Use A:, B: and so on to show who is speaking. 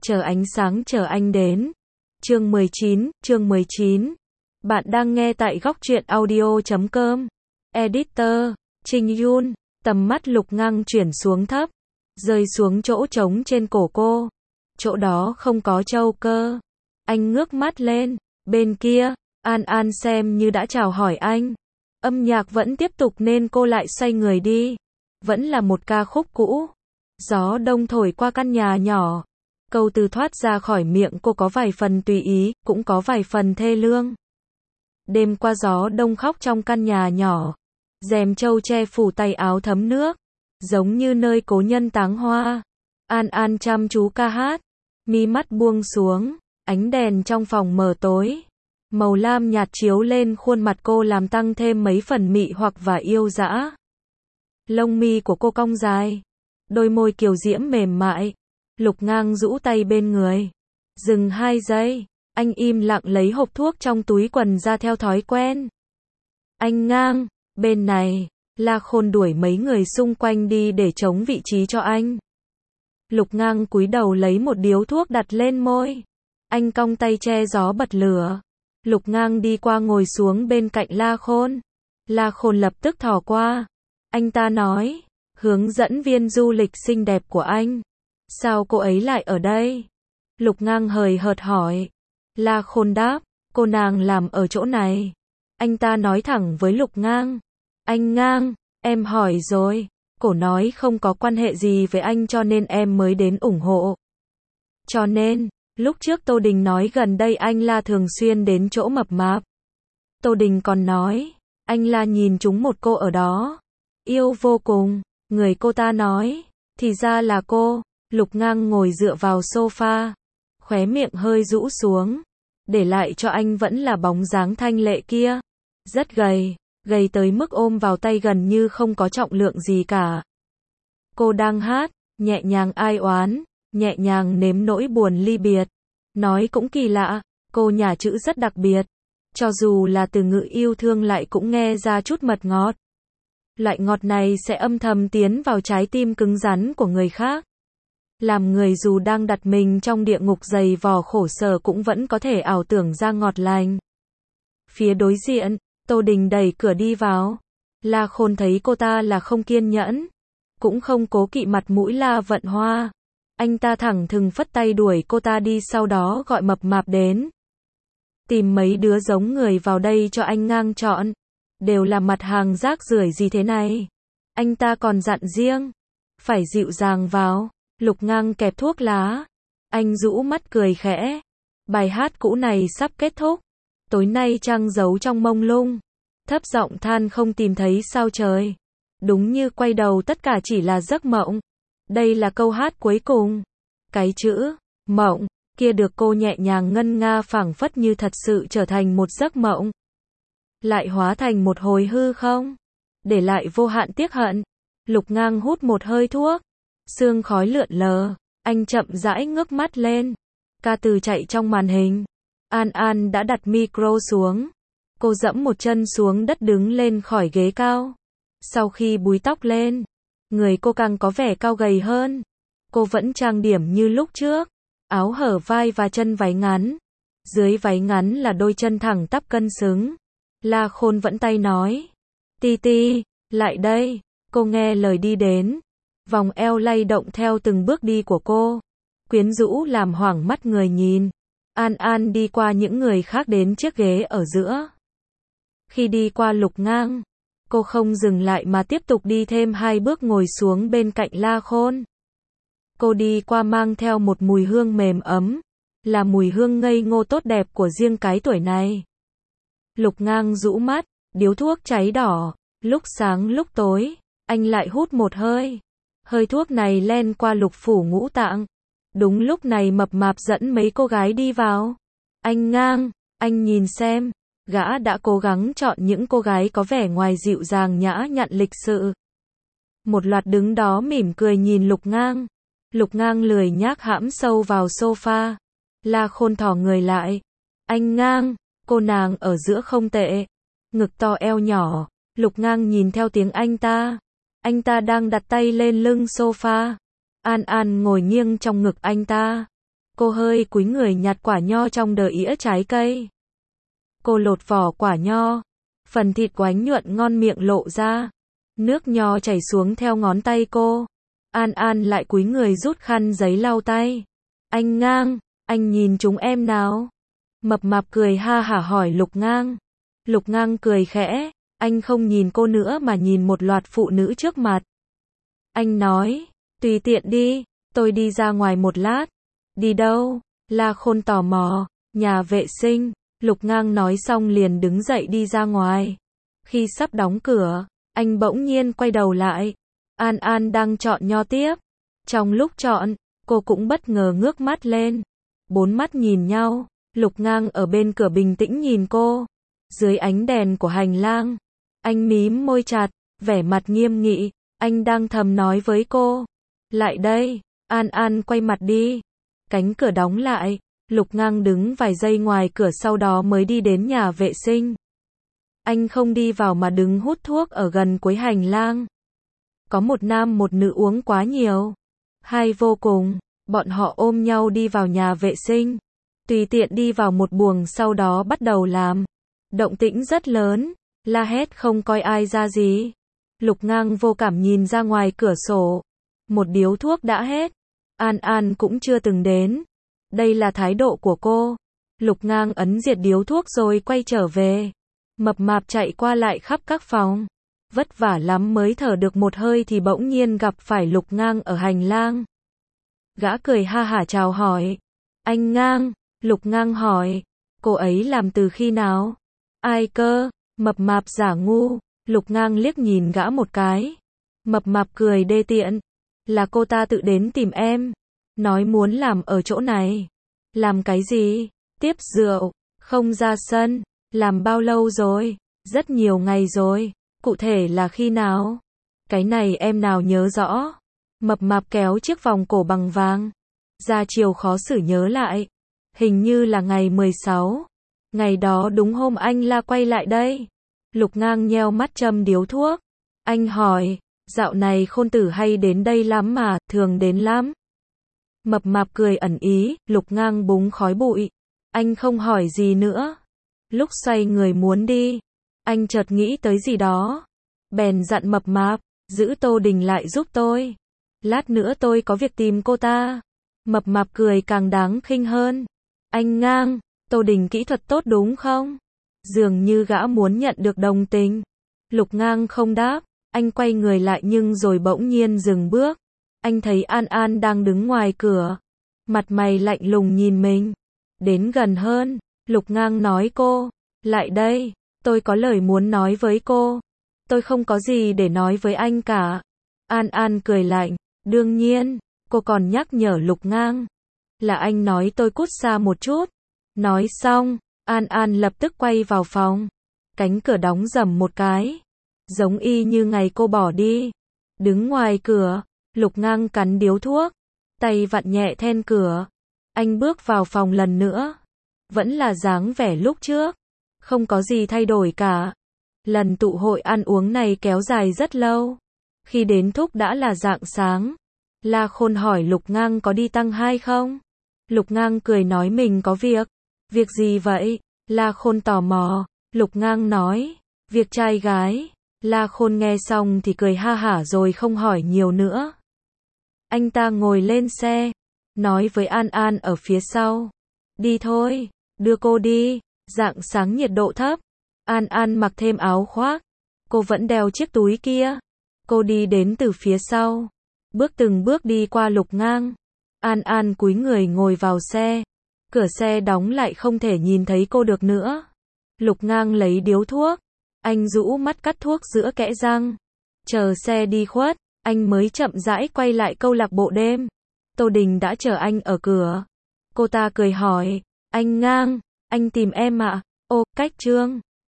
A: Chờ ánh sáng chờ anh đến. Chương 19. Bạn đang nghe tại góc truyện audio.com. Editor, Trình Yun. Tầm mắt Lục Ngang chuyển xuống thấp, rơi xuống chỗ trống trên cổ cô. Chỗ đó không có châu cơ. Anh ngước mắt lên, bên kia, An An xem như đã chào hỏi anh. Âm nhạc vẫn tiếp tục nên cô lại xoay người đi. Vẫn là một ca khúc cũ. Gió đông thổi qua căn nhà nhỏ. Câu từ thoát ra khỏi miệng cô có vài phần tùy ý, cũng có vài phần thê lương. Đêm qua gió đông khóc trong căn nhà nhỏ. Rèm trâu che phủ tay áo thấm nước. Giống như nơi cố nhân táng hoa. An An chăm chú ca hát. Mi mắt buông xuống. Ánh đèn trong phòng mờ tối. Màu lam nhạt chiếu lên khuôn mặt cô làm tăng thêm mấy phần mị hoặc và yêu dã. Lông mi của cô cong dài. Đôi môi kiều diễm mềm mại. Lục Ngang rũ tay bên người. Dừng 2 giây. Anh im lặng lấy hộp thuốc trong túi quần ra theo thói quen. Anh Ngang, bên này. La Khôn đuổi mấy người xung quanh đi để chống vị trí cho anh. Lục Ngang cúi đầu lấy một điếu thuốc đặt lên môi. Anh cong tay che gió bật lửa. Lục Ngang đi qua ngồi xuống bên cạnh La Khôn. La Khôn lập tức thò qua. Anh ta nói, hướng dẫn viên du lịch xinh đẹp của anh. Sao cô ấy lại ở đây? Lục Ngang hời hợt hỏi. La Khôn đáp, cô nàng làm ở chỗ này. Anh ta nói thẳng với Lục Ngang. Anh Ngang, em hỏi rồi. Cô nói không có quan hệ gì với anh cho nên em mới đến ủng hộ. Cho nên, lúc trước Tô Đình nói gần đây anh La thường xuyên đến chỗ mập mạp. Tô Đình còn nói, anh La nhìn trúng một cô ở đó. Yêu vô cùng, người cô ta nói. Thì ra là cô. Lục Ngang ngồi dựa vào sofa. Khóe miệng hơi rũ xuống. Để lại cho anh vẫn là bóng dáng thanh lệ kia. Rất gầy. Gầy tới mức ôm vào tay gần như không có trọng lượng gì cả. Cô đang hát, nhẹ nhàng ai oán, nhẹ nhàng nếm nỗi buồn ly biệt. Nói cũng kỳ lạ, cô nhả chữ rất đặc biệt. Cho dù là từ ngữ yêu thương lại cũng nghe ra chút mật ngọt. Loại ngọt này sẽ âm thầm tiến vào trái tim cứng rắn của người khác. Làm người dù đang đặt mình trong địa ngục dày vò khổ sở cũng vẫn có thể ảo tưởng ra ngọt lành. Phía đối diện, Tô Đình đẩy cửa đi vào. La Khôn thấy cô ta là không kiên nhẫn. Cũng không cố kỵ mặt mũi La Vận Hoa. Anh ta thẳng thừng phất tay đuổi cô ta đi sau đó gọi mập mạp đến. Tìm mấy đứa giống người vào đây cho anh Ngang chọn. Đều là mặt hàng rác rưởi gì thế này. Anh ta còn dặn riêng. Phải dịu dàng vào. Lục Ngang kẹp thuốc lá. Anh rũ mắt cười khẽ. Bài hát cũ này sắp kết thúc. Tối nay trăng giấu trong mông lung. Thấp giọng than không tìm thấy sao trời. Đúng như quay đầu tất cả chỉ là giấc mộng. Đây là câu hát cuối cùng. Cái chữ mộng kia được cô nhẹ nhàng ngân nga phảng phất như thật sự trở thành một giấc mộng. Lại hóa thành một hồi hư không. Để lại vô hạn tiếc hận. Lục Ngang hút một hơi thuốc. Sương khói lượn lờ. Anh chậm rãi ngước mắt lên. Ca từ chạy trong màn hình. An An đã đặt micro xuống. Cô dẫm một chân xuống đất đứng lên khỏi ghế cao. Sau khi búi tóc lên, người cô càng có vẻ cao gầy hơn. Cô vẫn trang điểm như lúc trước. Áo hở vai và chân váy ngắn. Dưới váy ngắn là đôi chân thẳng tắp cân xứng. La Khôn vẫn tay nói. Ti Ti, lại đây. Cô nghe lời đi đến. Vòng eo lay động theo từng bước đi của cô. Quyến rũ làm hoảng mắt người nhìn. An An đi qua những người khác đến chiếc ghế ở giữa. Khi đi qua Lục Ngang, cô không dừng lại mà tiếp tục đi thêm 2 bước ngồi xuống bên cạnh La Khôn. Cô đi qua mang theo một mùi hương mềm ấm, là mùi hương ngây ngô tốt đẹp của riêng cái tuổi này. Lục Ngang rũ mắt, điếu thuốc cháy đỏ, lúc sáng lúc tối, anh lại hút một hơi. Hơi thuốc này len qua lục phủ ngũ tạng. Đúng lúc này mập mạp dẫn mấy cô gái đi vào. Anh Ngang, anh nhìn xem. Gã đã cố gắng chọn những cô gái có vẻ ngoài dịu dàng nhã nhặn lịch sự. Một loạt đứng đó mỉm cười nhìn Lục Ngang. Lục Ngang lười nhác hãm sâu vào sofa. La Khôn thò người lại. Anh Ngang, cô nàng ở giữa không tệ. Ngực to eo nhỏ. Lục Ngang nhìn theo tiếng anh ta. Anh ta đang đặt tay lên lưng sofa. An An ngồi nghiêng trong ngực anh ta. Cô hơi cúi người nhặt quả nho trong đờ ĩa trái cây. Cô lột vỏ quả nho. Phần thịt oánh nhuận ngon miệng lộ ra. Nước nho chảy xuống theo ngón tay cô. An An lại cúi người rút khăn giấy lau tay. Anh Ngang, anh nhìn chúng em nào. Mập mạp cười ha hả hỏi Lục Ngang. Lục Ngang cười khẽ, anh không nhìn cô nữa mà nhìn một loạt phụ nữ trước mặt. Anh nói, tùy tiện đi, tôi đi ra ngoài một lát. Đi đâu? La Khôn tò mò. Nhà vệ sinh. Lục Ngang nói xong liền đứng dậy đi ra ngoài. Khi sắp đóng cửa, anh bỗng nhiên quay đầu lại. An An đang chọn nho tiếp. Trong lúc chọn, cô cũng bất ngờ ngước mắt lên. Bốn mắt nhìn nhau. Lục Ngang ở bên cửa bình tĩnh nhìn cô. Dưới ánh đèn của hành lang, anh mím môi chặt, vẻ mặt nghiêm nghị. Anh đang thầm nói với cô. Lại đây. An An quay mặt đi. Cánh cửa đóng lại. Lục Ngang đứng vài giây ngoài cửa sau đó mới đi đến nhà vệ sinh. Anh không đi vào mà đứng hút thuốc ở gần cuối hành lang. Có một nam một nữ uống quá nhiều. Hay vô cùng. Bọn họ ôm nhau đi vào nhà vệ sinh. Tùy tiện đi vào một buồng sau đó bắt đầu làm. Động tĩnh rất lớn. La hét không coi ai ra gì. Lục Ngang vô cảm nhìn ra ngoài cửa sổ. Một điếu thuốc đã hết. An An cũng chưa từng đến. Đây là thái độ của cô. Lục Ngang ấn diệt điếu thuốc rồi quay trở về. Mập mạp chạy qua lại khắp các phòng. Vất vả lắm mới thở được một hơi thì bỗng nhiên gặp phải Lục Ngang ở hành lang. Gã cười ha hả chào hỏi. Anh Ngang. Lục Ngang hỏi. Cô ấy làm từ khi nào? Ai cơ? Mập mạp giả ngu. Lục Ngang liếc nhìn gã một cái. Mập mạp cười đê tiện. Là cô ta tự đến tìm em. Nói muốn làm ở chỗ này. Làm cái gì? Tiếp rượu. Không ra sân. Làm bao lâu rồi? Rất nhiều ngày rồi. Cụ thể là khi nào? Cái này em nào nhớ rõ. Mập mạp kéo chiếc vòng cổ bằng vàng. Ra chiều khó xử nhớ lại. Hình như là ngày 16. Ngày đó đúng hôm anh La quay lại đây. Lục Ngang nheo mắt châm điếu thuốc. Anh hỏi, dạo này Khôn tử hay đến đây lắm mà, thường đến lắm. Mập mạp cười ẩn ý, Lục Ngang búng khói bụi. Anh không hỏi gì nữa. Lúc xoay người muốn đi, anh chợt nghĩ tới gì đó. Bèn dặn mập mạp, giữ Tô Đình lại giúp tôi. Lát nữa tôi có việc tìm cô ta. Mập mạp cười càng đáng khinh hơn. Anh Ngang, Tô Đình kỹ thuật tốt đúng không? Dường như gã muốn nhận được đồng tình. Lục Ngang không đáp, anh quay người lại nhưng rồi bỗng nhiên dừng bước. Anh thấy An An đang đứng ngoài cửa. Mặt mày lạnh lùng nhìn mình. Đến gần hơn, Lục Ngang nói cô. Lại đây, tôi có lời muốn nói với cô. Tôi không có gì để nói với anh cả. An An cười lạnh. Đương nhiên, cô còn nhắc nhở Lục Ngang. Là anh nói tôi cút xa một chút. Nói xong, An An lập tức quay vào phòng. Cánh cửa đóng rầm một cái. Giống y như ngày cô bỏ đi. Đứng ngoài cửa, Lục Ngang cắn điếu thuốc. Tay vặn nhẹ then cửa. Anh bước vào phòng lần nữa. Vẫn là dáng vẻ lúc trước. Không có gì thay đổi cả. Lần tụ hội ăn uống này kéo dài rất lâu. Khi đến thúc đã là rạng sáng. La Khôn hỏi Lục Ngang có đi tăng 2 không? Lục Ngang cười nói mình có việc. Việc gì vậy? La Khôn tò mò. Lục Ngang nói. Việc trai gái. La Khôn nghe xong thì cười ha hả rồi không hỏi nhiều nữa. Anh ta ngồi lên xe. Nói với An An ở phía sau. Đi thôi. Đưa cô đi. Rạng sáng nhiệt độ thấp. An An mặc thêm áo khoác. Cô vẫn đeo chiếc túi kia. Cô đi đến từ phía sau. Bước từng bước đi qua Lục Ngang. An An cúi người ngồi vào xe. Cửa xe đóng lại không thể nhìn thấy cô được nữa. Lục Ngang lấy điếu thuốc. Anh rũ mắt cắt thuốc giữa kẽ răng. Chờ xe đi khuất, anh mới chậm rãi quay lại câu lạc bộ đêm. Tô Đình đã chờ anh ở cửa. Cô ta cười hỏi. Anh Ngang, anh tìm em ạ? Ô, cách Trương.